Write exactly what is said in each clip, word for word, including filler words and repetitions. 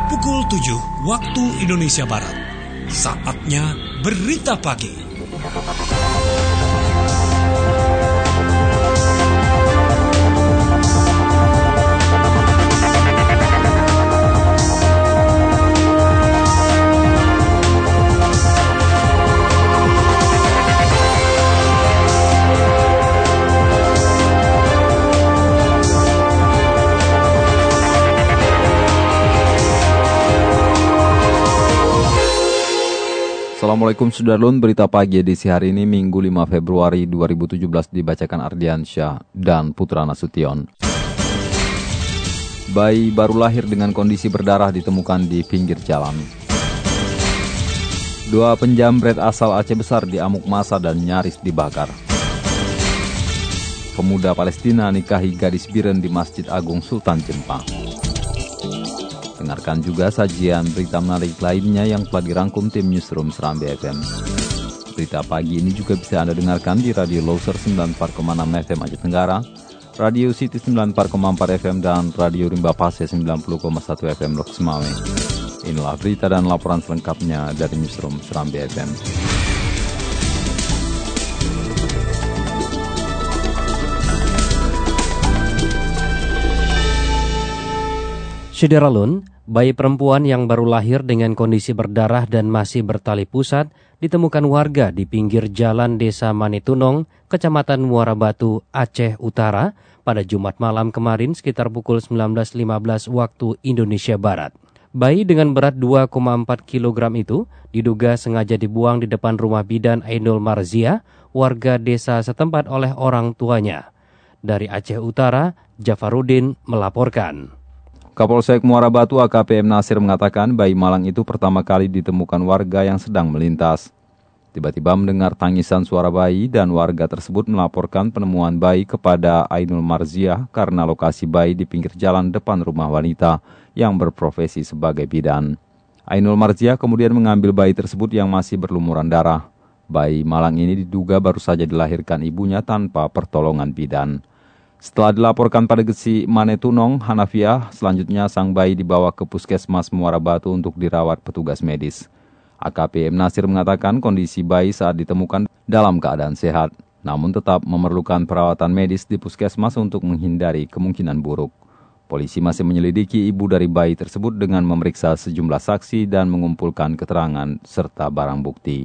pukul tujuh waktu Indonesia Barat. Saatnya Berita Pagi. Assalamualaikum Sudarlun, berita pagi edisi hari ini Minggu lima Februari dua ribu tujuh belas dibacakan Ardiansyah dan Putra Nasution. Bayi baru lahir dengan kondisi berdarah ditemukan di pinggir jalan. Dua penjamret asal Aceh Besar diamuk massa dan nyaris dibakar. Pemuda Palestina nikahi gadis biren di Masjid Agung Sultan Jempa. Dengarkan juga sajian berita menarik lainnya yang telah dirangkum tim Newsroom Serambi F M. Berita pagi ini juga bisa Anda dengarkan di Radio Loser sembilan puluh empat koma enam F M Aceh Tenggara, Radio City sembilan puluh empat koma empat F M, dan Radio Rimba Pase sembilan puluh koma satu F M Lok Semawe. Inilah berita dan laporan selengkapnya dari Newsroom Serambi F M. Syederalun, bayi perempuan yang baru lahir dengan kondisi berdarah dan masih bertali pusat ditemukan warga di pinggir jalan Desa Manetunong, Kecamatan Muara Batu, Aceh Utara pada Jumat malam kemarin sekitar pukul sembilan belas lima belas waktu Indonesia Barat. Bayi dengan berat dua koma empat kilogram itu diduga sengaja dibuang di depan rumah bidan Ainul Marzia, warga desa setempat oleh orang tuanya. Dari Aceh Utara, Jafarudin melaporkan. Kapolsek Muara Batu A K P M Nasir mengatakan bayi malang itu pertama kali ditemukan warga yang sedang melintas. Tiba-tiba mendengar tangisan suara bayi dan warga tersebut melaporkan penemuan bayi kepada Ainul Marziah karena lokasi bayi di pinggir jalan depan rumah wanita yang berprofesi sebagai bidan. Ainul Marziah kemudian mengambil bayi tersebut yang masih berlumuran darah. Bayi malang ini diduga baru saja dilahirkan ibunya tanpa pertolongan bidan. Setelah dilaporkan pada Gesi Manetunong, Hanafiah, selanjutnya sang bayi dibawa ke Puskesmas Muara Batu untuk dirawat petugas medis. A K P M Nasir mengatakan kondisi bayi saat ditemukan dalam keadaan sehat, namun tetap memerlukan perawatan medis di Puskesmas untuk menghindari kemungkinan buruk. Polisi masih menyelidiki ibu dari bayi tersebut dengan memeriksa sejumlah saksi dan mengumpulkan keterangan serta barang bukti.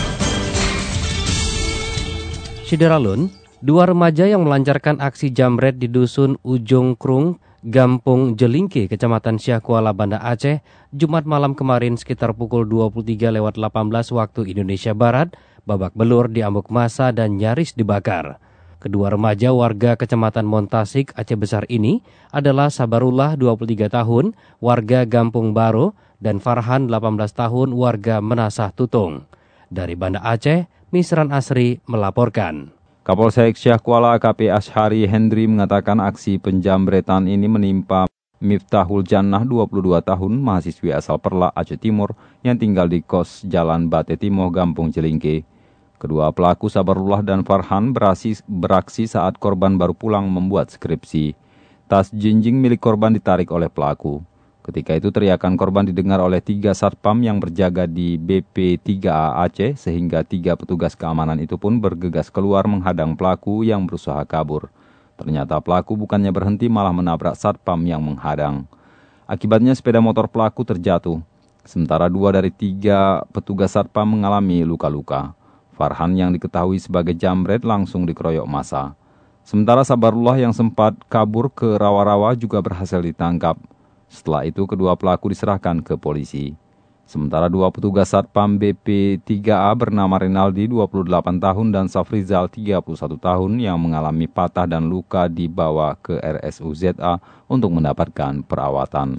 Syederalun, dua remaja yang melancarkan aksi jamret di Dusun Ujung Krung, Gampung Jelingke, Kecamatan Syah Kuala, Banda Aceh, Jumat malam kemarin sekitar pukul dua puluh tiga lewat delapan belas waktu Indonesia Barat, babak belur diamuk massa dan nyaris dibakar. Kedua remaja warga Kecamatan Montasik, Aceh Besar ini adalah Sabarullah dua puluh tiga tahun, warga Gampung Baro, dan Farhan delapan belas tahun, warga Menasah Tutung. Dari Banda Aceh, Misran Asri melaporkan. Kapolsek Syah Kuala A K P Ashari Hendri mengatakan aksi penjambretan ini menimpa Miftahul Jannah dua puluh dua tahun, mahasiswi asal Perla, Aceh Timur, yang tinggal di kos Jalan Bate Timoh, Gampung Jelingke. Kedua pelaku Sabarullah dan Farhan beraksi, beraksi saat korban baru pulang membuat skripsi. Tas jinjing milik korban ditarik oleh pelaku. Ketika itu teriakan korban didengar oleh tiga satpam yang berjaga di B P tiga A Aceh sehingga tiga petugas keamanan itu pun bergegas keluar menghadang pelaku yang berusaha kabur. Ternyata pelaku bukannya berhenti malah menabrak satpam yang menghadang. Akibatnya sepeda motor pelaku terjatuh. Sementara dua dari tiga petugas satpam mengalami luka-luka. Farhan yang diketahui sebagai jamret langsung dikeroyok massa. Sementara Sabarullah yang sempat kabur ke rawa-rawa juga berhasil ditangkap. Setelah itu kedua pelaku diserahkan ke polisi. Sementara dua petugas satpam B P tiga A bernama Renaldi dua puluh delapan tahun dan Safrizal tiga puluh satu tahun yang mengalami patah dan luka dibawa ke R S U Z A untuk mendapatkan perawatan.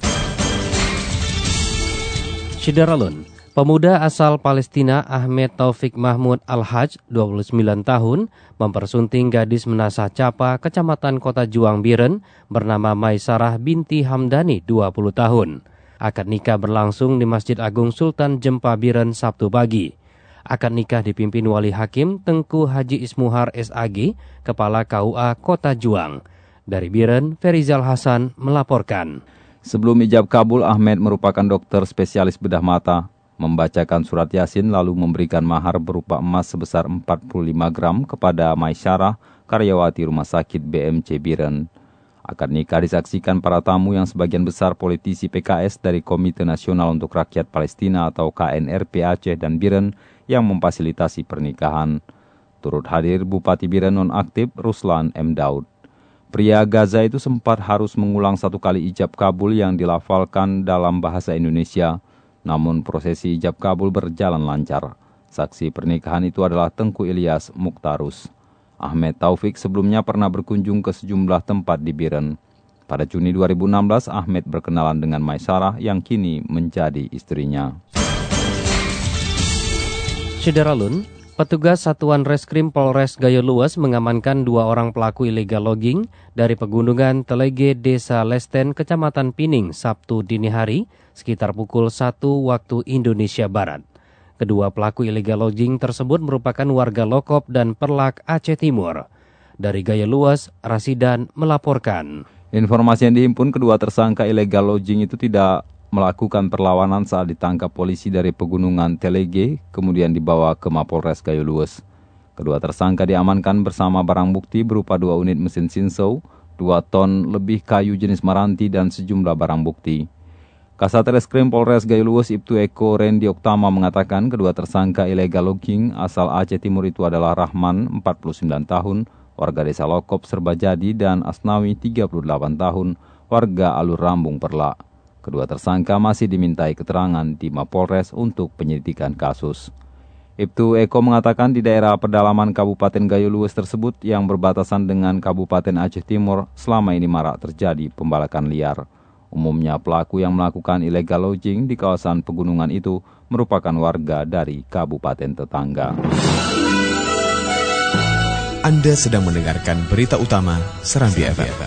Syederalun, pemuda asal Palestina Ahmed Taufik Mahmud Al-Haj, dua puluh sembilan tahun, mempersunting gadis Menasah Capa, Kecamatan Kota Juang Biren, bernama Maisarah binti Hamdani, dua puluh tahun. Akad nikah berlangsung di Masjid Agung Sultan Jempa Biren Sabtu pagi. Akad nikah dipimpin Wali Hakim Tengku Haji Ismuhar S A G, Kepala K U A Kota Juang. Dari Biren, Ferizal Hasan melaporkan. Sebelum ijab kabul, Ahmed merupakan dokter spesialis bedah mata, membacakan surat Yasin lalu memberikan mahar berupa emas sebesar empat puluh lima gram kepada Maisyarah, karyawati rumah sakit B M C Biren. Akad nikah disaksikan para tamu yang sebagian besar politisi P K S dari Komite Nasional untuk Rakyat Palestina atau K N R P Aceh dan Biren yang memfasilitasi pernikahan. Turut hadir Bupati Biren nonaktif Ruslan M. Daud. Pria Gaza itu sempat harus mengulang satu kali ijab kabul yang dilafalkan dalam bahasa Indonesia. Namun prosesi ijab kabul berjalan lancar. Saksi pernikahan itu adalah Tengku Ilyas Mukhtarus. Ahmed Taufik sebelumnya pernah berkunjung ke sejumlah tempat di Biren. Pada Juni dua ribu enam belas, Ahmed berkenalan dengan Maisyarah yang kini menjadi istrinya. Syederalun, petugas Satuan Reskrim Polres Gayo Luas mengamankan dua orang pelaku illegal logging dari pegunungan Telege, Desa Lesten, Kecamatan Pining, Sabtu dini hari, sekitar pukul satu waktu Indonesia Barat. Kedua pelaku illegal logging tersebut merupakan warga Lokop dan Perlak, Aceh Timur. Dari Gayo Luas, Rasidan melaporkan. Informasi yang dihimpun, kedua tersangka illegal lodging itu tidak melakukan perlawanan saat ditangkap polisi dari pegunungan Telege, kemudian dibawa ke Mapolres Gayo Luas. Kedua tersangka diamankan bersama barang bukti berupa dua unit mesin Sinsau, dua ton lebih kayu jenis Maranti, dan sejumlah barang bukti. Kasat Reskrim Polres Gayo Luas Ibtu Eko Rendi Oktama mengatakan kedua tersangka illegal logging asal Aceh Timur itu adalah Rahman, empat puluh sembilan tahun, warga desa Lokop Serbajadi, dan Asnawi, tiga puluh delapan tahun, warga Alur Rambung Perlak. Kedua tersangka masih dimintai keterangan di Mapolres untuk penyelidikan kasus. Ibtu Eko mengatakan di daerah pedalaman Kabupaten Gayo Luas tersebut yang berbatasan dengan Kabupaten Aceh Timur selama ini marak terjadi pembalakan liar. Umumnya pelaku yang melakukan illegal lodging di kawasan pegunungan itu merupakan warga dari kabupaten tetangga. Anda sedang mendengarkan berita utama Serambi F M.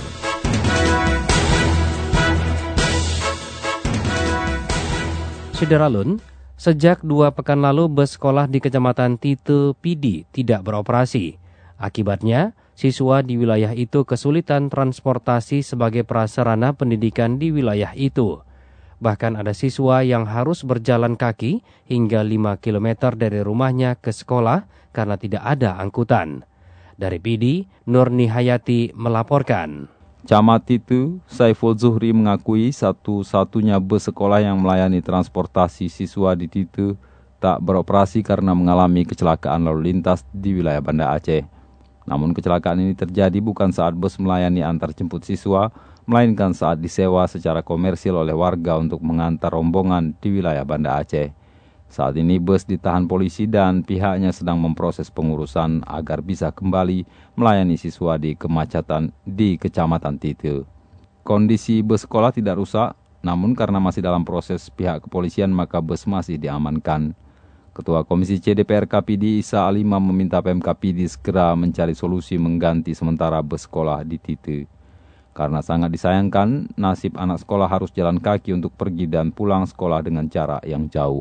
Syederalun, sejak dua pekan lalu bus sekolah di Kecamatan Tite Pidi tidak beroperasi. Akibatnya, siswa di wilayah itu kesulitan transportasi sebagai prasarana pendidikan di wilayah itu. Bahkan ada siswa yang harus berjalan kaki hingga lima kilometer dari rumahnya ke sekolah karena tidak ada angkutan. Dari Pidi, Nur Nihayati melaporkan. Camat itu, Saiful Zuhri mengakui satu-satunya bus sekolah yang melayani transportasi siswa di Tite tak beroperasi karena mengalami kecelakaan lalu lintas di wilayah Banda Aceh. Namun kecelakaan ini terjadi bukan saat bus melayani antar jemput siswa, melainkan saat disewa secara komersil oleh warga untuk mengantar rombongan di wilayah Banda Aceh. Saat ini bus ditahan polisi dan pihaknya sedang memproses pengurusan agar bisa kembali melayani siswa di kemacetan di Kecamatan Tite. Kondisi bus sekolah tidak rusak, namun karena masih dalam proses pihak kepolisian maka bus masih diamankan. Ketua Komisi C D P R K P D Isa Alima meminta Pemkab P D segera mencari solusi mengganti sementara bus sekolah di Tite. Karena sangat disayangkan, nasib anak sekolah harus jalan kaki untuk pergi dan pulang sekolah dengan jarak yang jauh.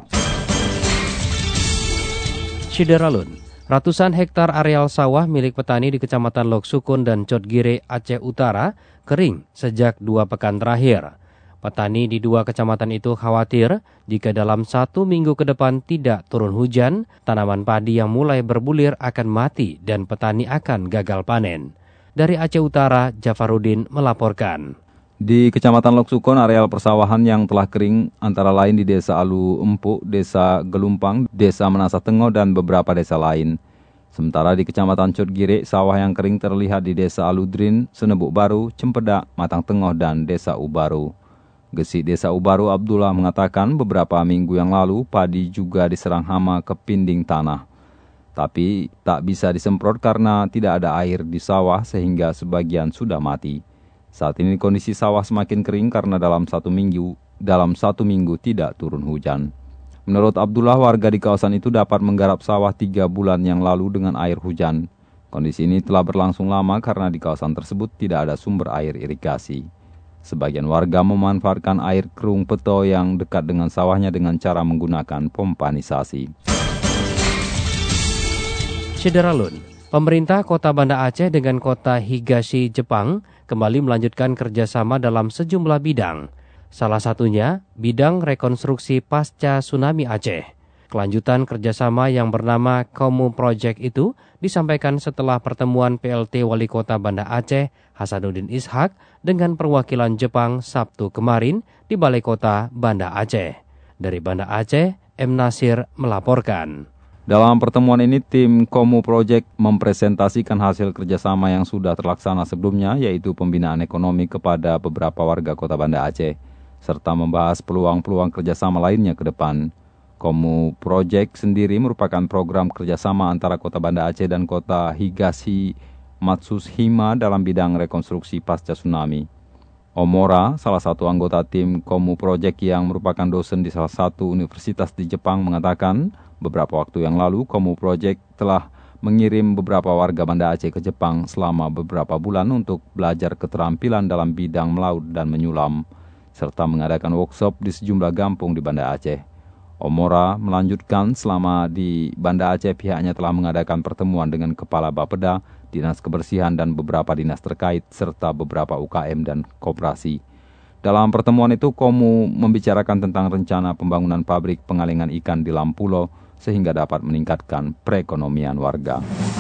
Syederalun, ratusan hektar areal sawah milik petani di Kecamatan Lok Sukun dan Cotgire, Aceh Utara, kering sejak dua pekan terakhir. Petani di dua kecamatan itu khawatir jika dalam satu minggu ke depan tidak turun hujan, tanaman padi yang mulai berbulir akan mati dan petani akan gagal panen. Dari Aceh Utara, Jafarudin melaporkan. Di Kecamatan Lok Sukun, areal persawahan yang telah kering antara lain di Desa Alu Empuk, Desa Gelumpang, Desa Menasa Tengo, dan beberapa desa lain. Sementara di Kecamatan Cotgire, sawah yang kering terlihat di Desa Aludrin, Senebuk Baru, Cempedak, Matang Tengoh, dan Desa Ubaru. Gesik Desa Ubaru Abdullah mengatakan beberapa minggu yang lalu padi juga diserang hama ke pinding tanah. Tapi tak bisa disemprot karena tidak ada air di sawah sehingga sebagian sudah mati. Saat ini kondisi sawah semakin kering karena dalam satu minggu, dalam satu minggu tidak turun hujan. Menurut Abdullah, warga di kawasan itu dapat menggarap sawah tiga bulan yang lalu dengan air hujan. Kondisi ini telah berlangsung lama karena di kawasan tersebut tidak ada sumber air irigasi. Sebagian warga memanfaatkan air kerung peto yang dekat dengan sawahnya dengan cara menggunakan pompanisasi. Syederalun, pemerintah Kota Banda Aceh dengan Kota Higashi, Jepang kembali melanjutkan kerjasama dalam sejumlah bidang. Salah satunya bidang rekonstruksi pasca tsunami Aceh. Kelanjutan kerjasama yang bernama Komu Project itu disampaikan setelah pertemuan P L T Wali Kota Banda Aceh Hasanuddin Ishak dengan perwakilan Jepang Sabtu kemarin di Balai Kota Banda Aceh. Dari Banda Aceh, M. Nasir melaporkan. Dalam pertemuan ini, tim Komu Project mempresentasikan hasil kerjasama yang sudah terlaksana sebelumnya, yaitu pembinaan ekonomi kepada beberapa warga kota Banda Aceh, serta membahas peluang-peluang kerjasama lainnya ke depan. Komu Project sendiri merupakan program kerjasama antara kota Banda Aceh dan kota Higashi Matsushima dalam bidang rekonstruksi pasca tsunami. Omora, salah satu anggota tim Komu Project yang merupakan dosen di salah satu universitas di Jepang, mengatakan beberapa waktu yang lalu Komu Project telah mengirim beberapa warga Banda Aceh ke Jepang selama beberapa bulan untuk belajar keterampilan dalam bidang melaut dan menyulam, serta mengadakan workshop di sejumlah kampung di Banda Aceh. Omora melanjutkan selama di Banda Aceh pihaknya telah mengadakan pertemuan dengan Kepala Bapeda, Dinas Kebersihan dan beberapa dinas terkait serta beberapa U K M dan koperasi. Dalam pertemuan itu Komu membicarakan tentang rencana pembangunan pabrik pengalengan ikan di Lampulo sehingga dapat meningkatkan perekonomian warga.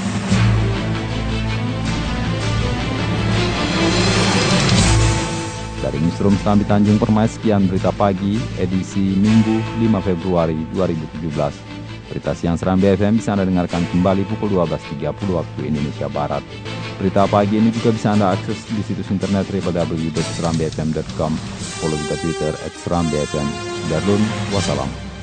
Dari Newsroom Serambi Tanjung Permai, sekian berita pagi edisi Minggu lima Februari dua ribu tujuh belas. Berita siang Serambi F M bisa Anda dengarkan kembali pukul dua belas tiga puluh waktu Indonesia Barat. Berita pagi ini juga bisa Anda akses di situs internet w w w titik serambi f m titik com. Follow juga Twitter at serambi f m. Darulun, wassalam.